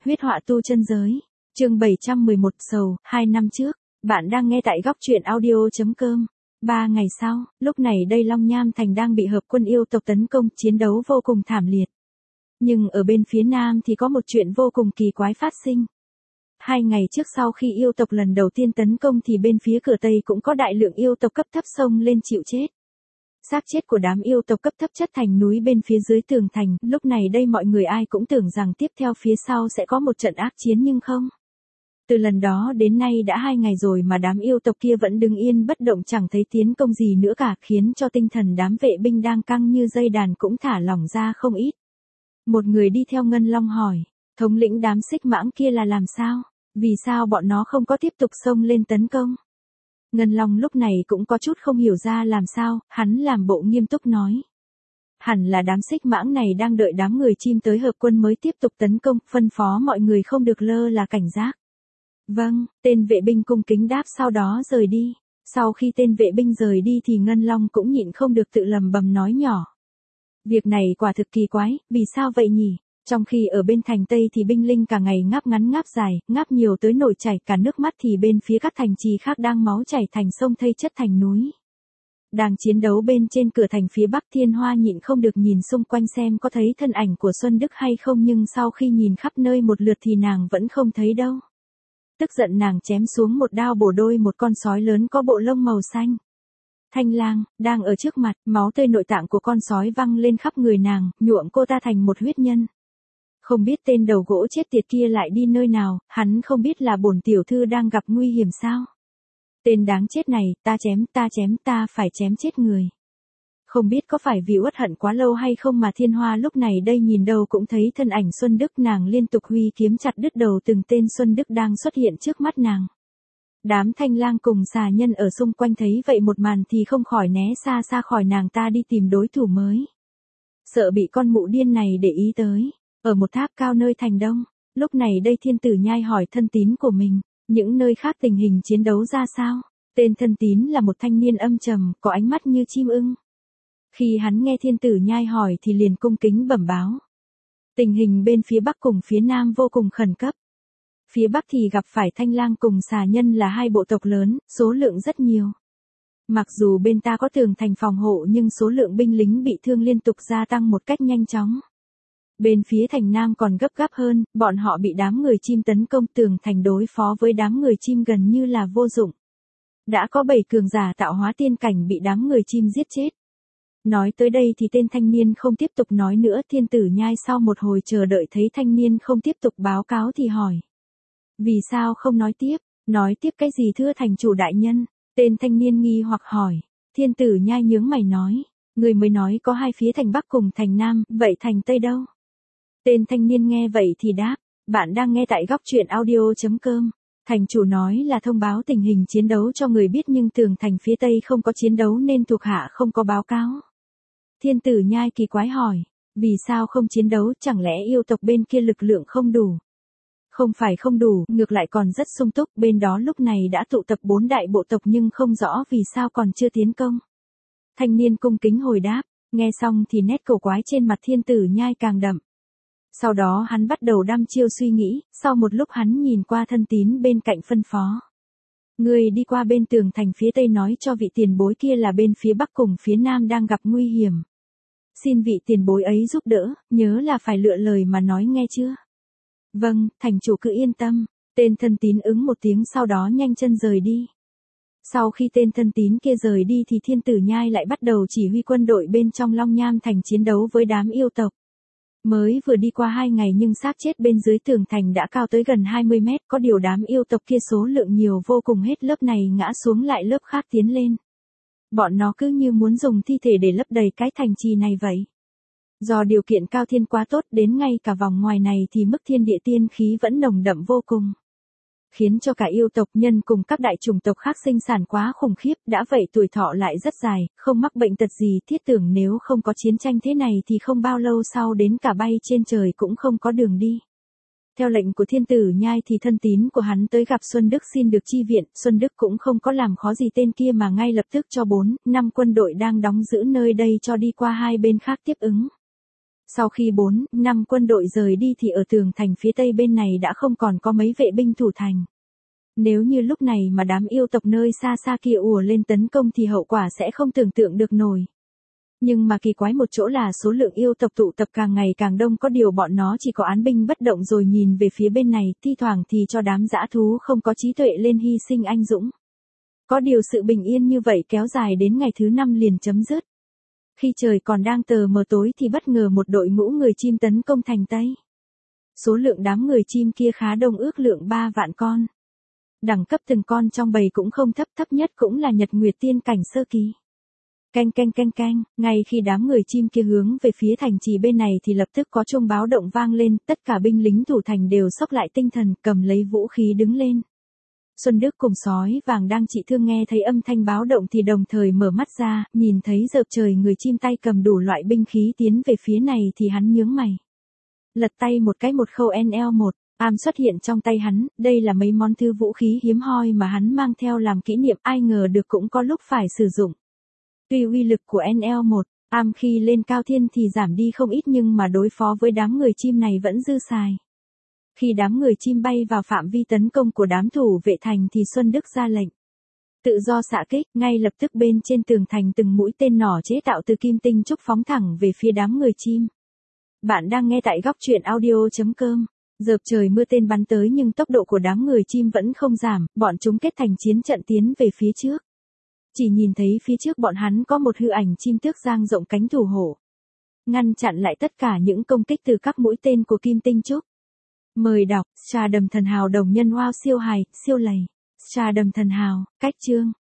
Huyết họa tu chân giới. Chương 711 sầu, 2 năm trước. Bạn đang nghe tại góc truyện audio.com. 3 ngày sau, lúc này đây Long Nham Thành đang bị hợp quân yêu tộc tấn công, chiến đấu vô cùng thảm liệt. Nhưng ở bên phía nam thì có một chuyện vô cùng kỳ quái phát sinh. 2 ngày trước sau khi yêu tộc lần đầu tiên tấn công thì bên phía cửa Tây cũng có đại lượng yêu tộc cấp thấp xông lên chịu chết. Xác chết của đám yêu tộc cấp thấp chất thành núi bên phía dưới tường thành, lúc này đây mọi người ai cũng tưởng rằng tiếp theo phía sau sẽ có một trận ác chiến nhưng không. Từ lần đó đến nay đã 2 ngày rồi mà đám yêu tộc kia vẫn đứng yên bất động chẳng thấy tiến công gì nữa cả, khiến cho tinh thần đám vệ binh đang căng như dây đàn cũng thả lỏng ra không ít. Một người đi theo Ngân Long hỏi, thống lĩnh đám xích mãng kia là làm sao? Vì sao bọn nó không có tiếp tục xông lên tấn công? Ngân Long lúc này cũng có chút không hiểu ra làm sao, hắn làm bộ nghiêm túc nói. Hẳn là đám xích mãng này đang đợi đám người chim tới hợp quân mới tiếp tục tấn công, phân phó mọi người không được lơ là cảnh giác. Vâng, tên vệ binh cung kính đáp sau đó rời đi. Sau khi tên vệ binh rời đi thì Ngân Long cũng nhịn không được tự lầm bầm nói nhỏ. Việc này quả thực kỳ quái, vì sao vậy nhỉ? Trong khi ở bên thành Tây thì binh linh cả ngày ngáp ngắn ngáp dài, ngáp nhiều tới nổi chảy cả nước mắt thì bên phía các thành trì khác đang máu chảy thành sông thây chất thành núi. Đang chiến đấu bên trên cửa thành phía Bắc Thiên Hoa nhịn không được nhìn xung quanh xem có thấy thân ảnh của Xuân Đức hay không nhưng sau khi nhìn khắp nơi một lượt thì nàng vẫn không thấy đâu. Tức giận nàng chém xuống một đao bổ đôi một con sói lớn có bộ lông màu xanh. Thanh lang, đang ở trước mặt, máu tươi nội tạng của con sói văng lên khắp người nàng, nhuộm cô ta thành một huyết nhân. Không biết tên đầu gỗ chết tiệt kia lại đi nơi nào, hắn không biết là bổn tiểu thư đang gặp nguy hiểm sao? Tên đáng chết này, ta phải chém chết người. Không biết có phải vì uất hận quá lâu hay không mà Thiên Hoa lúc này đây nhìn đâu cũng thấy thân ảnh Xuân Đức, nàng liên tục huy kiếm chặt đứt đầu từng tên Xuân Đức đang xuất hiện trước mắt nàng. Đám thanh lang cùng xà nhân ở xung quanh thấy vậy một màn thì không khỏi né xa xa khỏi nàng ta đi tìm đối thủ mới. Sợ bị con mụ điên này để ý tới. Ở một tháp cao nơi thành đông, lúc này đây Thiên Tử Nhai hỏi thân tín của mình, những nơi khác tình hình chiến đấu ra sao? Tên thân tín là một thanh niên âm trầm, có ánh mắt như chim ưng. Khi hắn nghe Thiên Tử Nhai hỏi thì liền cung kính bẩm báo. Tình hình bên phía Bắc cùng phía Nam vô cùng khẩn cấp. Phía Bắc thì gặp phải thanh lang cùng xà nhân là hai bộ tộc lớn, số lượng rất nhiều. Mặc dù bên ta có tường thành phòng hộ nhưng số lượng binh lính bị thương liên tục gia tăng một cách nhanh chóng. Bên phía thành Nam còn gấp gáp hơn, bọn họ bị đám người chim tấn công, tường thành đối phó với đám người chim gần như là vô dụng. Đã có 7 cường giả tạo hóa tiên cảnh bị đám người chim giết chết. Nói tới đây thì tên thanh niên không tiếp tục nói nữa. Thiên Tử Nhai sau một hồi chờ đợi thấy thanh niên không tiếp tục báo cáo thì hỏi. Vì sao không nói tiếp? Nói tiếp cái gì thưa thành chủ đại nhân? Tên thanh niên nghi hoặc hỏi. Thiên Tử Nhai nhướng mày nói. Người mới nói có 2 phía thành Bắc cùng thành Nam, vậy thành Tây đâu? Tên thanh niên nghe vậy thì đáp. Bạn đang nghe tại góc truyện audio.com. Thành chủ nói là thông báo tình hình chiến đấu cho người biết nhưng tường thành phía Tây không có chiến đấu nên thuộc hạ không có báo cáo. Thiên Tử Nhai kỳ quái hỏi. Vì sao không chiến đấu, chẳng lẽ yêu tộc bên kia lực lượng không đủ? Không phải không đủ, ngược lại còn rất sung túc, bên đó lúc này đã tụ tập 4 đại bộ tộc nhưng không rõ vì sao còn chưa tiến công. Thanh niên cung kính hồi đáp, nghe xong thì nét cổ quái trên mặt Thiên Tử Nhai càng đậm. Sau đó hắn bắt đầu đăm chiêu suy nghĩ, sau một lúc hắn nhìn qua thân tín bên cạnh phân phó. Người đi qua bên tường thành phía Tây nói cho vị tiền bối kia là bên phía Bắc cùng phía Nam đang gặp nguy hiểm. Xin vị tiền bối ấy giúp đỡ, nhớ là phải lựa lời mà nói nghe chưa? Vâng, thành chủ cứ yên tâm. Tên thân tín ứng một tiếng sau đó nhanh chân rời đi. Sau khi tên thân tín kia rời đi thì Thiên Tử Nhai lại bắt đầu chỉ huy quân đội bên trong Long Nham Thành chiến đấu với đám yêu tộc. Mới vừa đi qua 2 ngày nhưng xác chết bên dưới tường thành đã cao tới gần 20 mét, có điều đám yêu tộc kia số lượng nhiều vô cùng, hết lớp này ngã xuống lại lớp khác tiến lên. Bọn nó cứ như muốn dùng thi thể để lấp đầy cái thành trì này vậy. Do điều kiện cao thiên quá tốt đến ngay cả vòng ngoài này thì mức thiên địa tiên khí vẫn nồng đậm vô cùng. Khiến cho cả yêu tộc nhân cùng các đại chủng tộc khác sinh sản quá khủng khiếp, đã vậy tuổi thọ lại rất dài, không mắc bệnh tật gì, thiết tưởng nếu không có chiến tranh thế này thì không bao lâu sau đến cả bay trên trời cũng không có đường đi. Theo lệnh của Thiên Tử Nhai thì thân tín của hắn tới gặp Xuân Đức xin được chi viện, Xuân Đức cũng không có làm khó gì tên kia mà ngay lập tức cho 4, 5 quân đội đang đóng giữ nơi đây cho đi qua hai bên khác tiếp ứng. Sau khi 4, 5 quân đội rời đi thì ở tường thành phía tây bên này đã không còn có mấy vệ binh thủ thành. Nếu như lúc này mà đám yêu tộc nơi xa xa kia ùa lên tấn công thì hậu quả sẽ không tưởng tượng được nổi. Nhưng mà kỳ quái một chỗ là số lượng yêu tộc tụ tập càng ngày càng đông, có điều bọn nó chỉ có án binh bất động rồi nhìn về phía bên này, thi thoảng thì cho đám dã thú không có trí tuệ lên hy sinh anh dũng. Có điều sự bình yên như vậy kéo dài đến ngày thứ 5 liền chấm dứt. Khi trời còn đang tờ mờ tối thì bất ngờ một đội ngũ người chim tấn công thành Tây. Số lượng đám người chim kia khá đông, ước lượng 3 vạn con. Đẳng cấp từng con trong bầy cũng không thấp, thấp nhất cũng là Nhật Nguyệt Tiên cảnh sơ kỳ. Canh canh canh canh, ngay khi đám người chim kia hướng về phía thành trì bên này thì lập tức có chuông báo động vang lên, tất cả binh lính thủ thành đều xốc lại tinh thần, cầm lấy vũ khí đứng lên. Xuân Đức cùng Sói Vàng đang trị thương nghe thấy âm thanh báo động thì đồng thời mở mắt ra, nhìn thấy dợp trời người chim tay cầm đủ loại binh khí tiến về phía này thì hắn nhướng mày. Lật tay một cái, một khâu NL1 am xuất hiện trong tay hắn, đây là mấy món thư vũ khí hiếm hoi mà hắn mang theo làm kỷ niệm, ai ngờ được cũng có lúc phải sử dụng. Tuy uy lực của NL1 am khi lên cao thiên thì giảm đi không ít nhưng mà đối phó với đám người chim này vẫn dư xài. Khi đám người chim bay vào phạm vi tấn công của đám thủ vệ thành thì Xuân Đức ra lệnh. Tự do xạ kích, ngay lập tức bên trên tường thành từng mũi tên nỏ chế tạo từ kim tinh trúc phóng thẳng về phía đám người chim. Bạn đang nghe tại góc truyện audio.com. Dợp trời mưa tên bắn tới nhưng tốc độ của đám người chim vẫn không giảm, bọn chúng kết thành chiến trận tiến về phía trước. Chỉ nhìn thấy phía trước bọn hắn có một hư ảnh chim tước dang rộng cánh thủ hộ, ngăn chặn lại tất cả những công kích từ các mũi tên của kim tinh trúc. Mời đọc, Trà Đầm Thần Hào đồng nhân wow siêu hài, siêu lầy. Trà Đầm Thần Hào, cách chương.